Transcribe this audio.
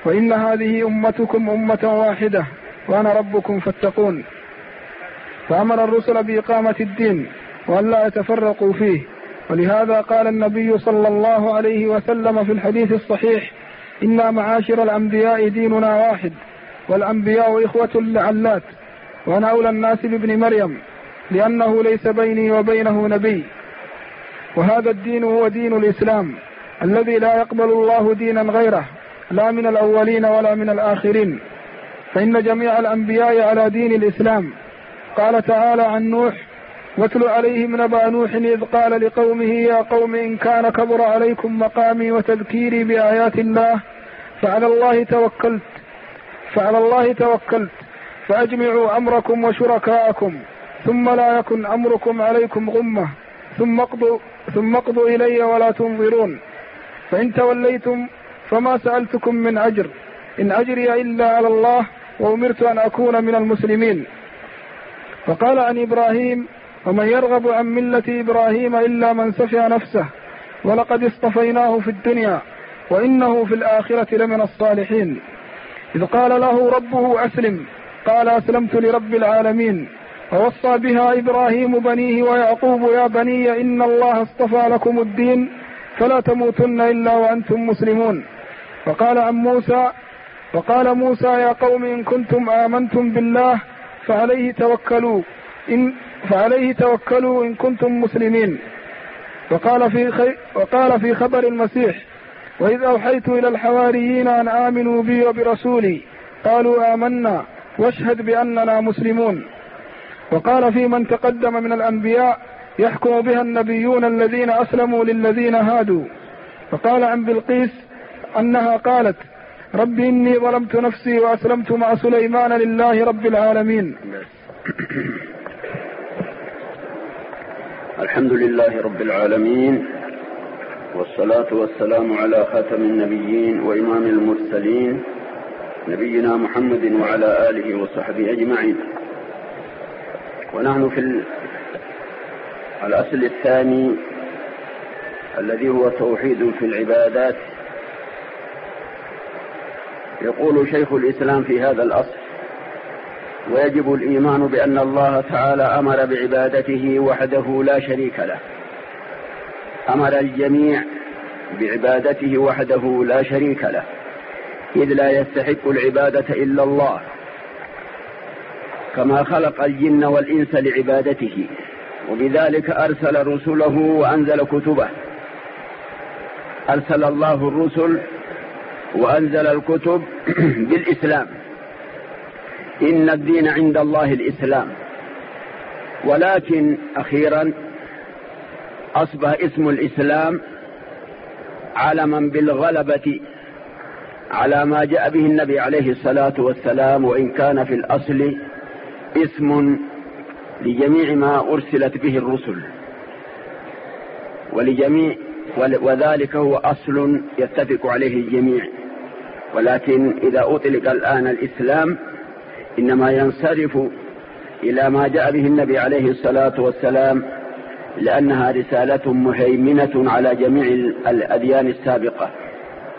فإن هذه أمتكم أمة واحدة وأنا ربكم فاتقون. فأمر الرسل بإقامة الدين وأن لا يتفرقوا فيه، ولهذا قال النبي صلى الله عليه وسلم في الحديث الصحيح: إنا معاشر الأنبياء ديننا واحد، والأنبياء إخوة لعلات، وأنا أولى الناس بابن مريم لأنه ليس بيني وبينه نبي. وهذا الدين هو دين الإسلام الذي لا يقبل الله دينا غيره، لا من الأولين ولا من الآخرين، فإن جميع الأنبياء على دين الإسلام. قال تعالى عن نوح: واتل عليهم نبأ نوح إذ قال لقومه يا قوم إن كان كبر عليكم مقامي وتذكيري بآيات الله فعلى الله توكلت فأجمعوا أمركم وشركاءكم ثم لا يكن أمركم عليكم غمة ثم اقضوا إلي ولا تنظرون، فإن توليتم فما سألتكم من أجر إن أجري إلا على الله وأمرت أن أكون من المسلمين. فقال عن إبراهيم: ومن يرغب عن ملة إبراهيم إلا من سفه نفسه ولقد اصطفيناه في الدنيا وإنه في الآخرة لمن الصالحين. إذ قال له ربه أسلم قال أسلمت لرب العالمين. ووصى بها إبراهيم بنيه ويعقوب: يا بني إن الله اصطفى لكم الدين فلا تموتن إلا وأنتم مسلمون. فقال موسى: يا قوم إن كنتم آمنتم بالله فعليه توكلوا إن كنتم مسلمين. وقال في خبر المسيح: وإذ أوحيت إلى الحواريين أن آمنوا بي وبرسولي قالوا آمنا واشهد بأننا مسلمون. وقال في من تقدم من الأنبياء: يحكم بها النبيون الذين أسلموا للذين هادوا. فقال عن بلقيس أنها قالت: رب إني ظلمت نفسي وأسلمت مع سليمان لله رب العالمين. الحمد لله رب العالمين، والصلاة والسلام على خاتم النبيين وإمام المرسلين نبينا محمد وعلى آله وصحبه أجمعين. ونحن في الأصل الثاني الذي هو توحيد في العبادات. يقول شيخ الإسلام في هذا الأصل: ويجب الإيمان بأن الله تعالى أمر بعبادته وحده لا شريك له، أمر الجميع بعبادته وحده لا شريك له، إذ لا يستحق العبادة إلا الله، كما خلق الجن والإنس لعبادته، وبذلك أرسل رسله وأنزل كتبه. أرسل الله الرسل وأنزل الكتب بالإسلام، إن الدين عند الله الإسلام. ولكن أخيرا أصبح اسم الإسلام علما بالغلبة على ما جاء به النبي عليه الصلاة والسلام، وإن كان في الأصل اسم لجميع ما أرسلت به الرسل وذلك هو أصل يتفق عليه الجميع. ولكن إذا أطلق الآن الإسلام إنما ينصرف إلى ما جاء به النبي عليه الصلاة والسلام، لأنها رسالة مهيمنة على جميع الأديان السابقة.